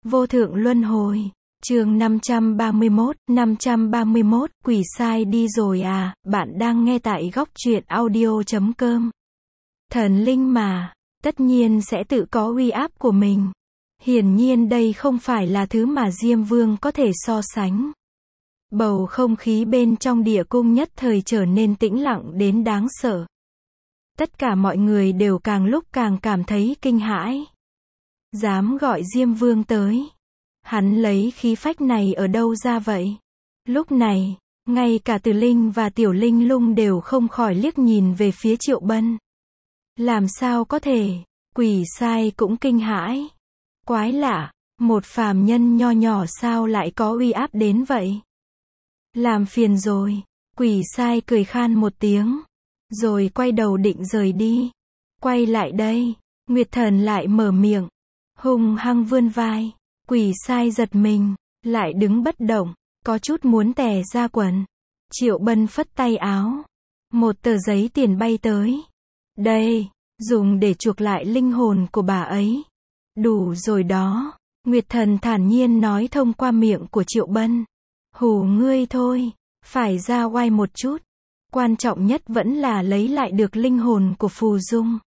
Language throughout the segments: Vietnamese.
Vô thượng luân hồi. Chương 531, quỷ sai đi rồi à, bạn đang nghe tại góc truyện audio.com. Thần linh mà, tất nhiên sẽ tự có uy áp của mình. Hiển nhiên đây không phải là thứ mà Diêm Vương có thể so sánh. Bầu không khí bên trong địa cung nhất thời trở nên tĩnh lặng đến đáng sợ. Tất cả mọi người đều càng lúc càng cảm thấy kinh hãi. Dám gọi Diêm Vương tới. Hắn lấy khí phách này ở đâu ra vậy? Lúc này, ngay cả Từ Linh và Tiểu Linh Lung đều không khỏi liếc nhìn về phía Triệu Bân. Làm sao có thể? Quỷ sai cũng kinh hãi. Quái lạ, một phàm nhân nho nhỏ sao lại có uy áp đến vậy? Làm phiền rồi. Quỷ sai cười khan một tiếng, rồi quay đầu định rời đi. Quay lại đây, Nguyệt Thần lại mở miệng, hung hăng vươn vai. Quỷ sai giật mình, lại đứng bất động, có chút muốn tè ra quần. Triệu Bân phất tay áo, một tờ giấy tiền bay tới. Đây, dùng để chuộc lại linh hồn của bà ấy. Đủ rồi đó, Nguyệt Thần thản nhiên nói thông qua miệng của Triệu Bân. Hù ngươi thôi, phải ra oai một chút. Quan trọng nhất vẫn là lấy lại được linh hồn của Phù Dung.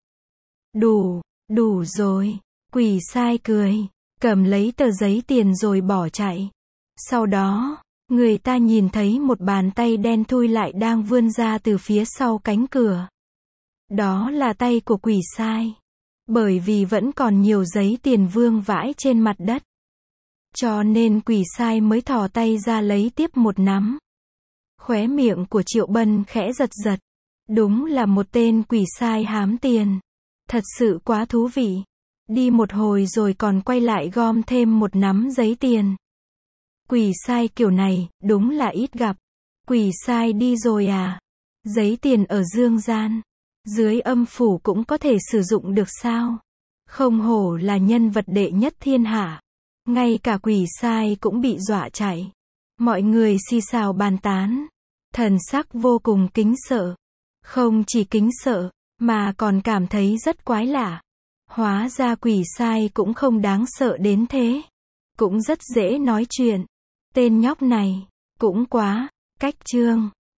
Đủ rồi, quỷ sai cười, cầm lấy tờ giấy tiền rồi bỏ chạy. Sau đó, người ta nhìn thấy một bàn tay đen thui lại đang vươn ra từ phía sau cánh cửa. Đó là tay của quỷ sai. Bởi vì vẫn còn nhiều giấy tiền vương vãi trên mặt đất, cho nên quỷ sai mới thò tay ra lấy tiếp một nắm. Khóe miệng của Triệu Bân khẽ giật giật. Đúng là một tên quỷ sai hám tiền. Thật sự quá thú vị. Đi một hồi rồi còn quay lại gom thêm một nắm giấy tiền. Quỷ sai kiểu này, đúng là ít gặp. Quỷ sai đi rồi à? Giấy tiền ở dương gian, dưới âm phủ cũng có thể sử dụng được sao? Không hổ là nhân vật đệ nhất thiên hạ. Ngay cả quỷ sai cũng bị dọa chạy. Mọi người xì xào bàn tán. Thần sắc vô cùng kính sợ. Không chỉ kính sợ, mà còn cảm thấy rất quái lạ. Hóa ra quỷ sai cũng không đáng sợ đến thế. Cũng rất dễ nói chuyện. Tên nhóc này, cũng quá, cách chương.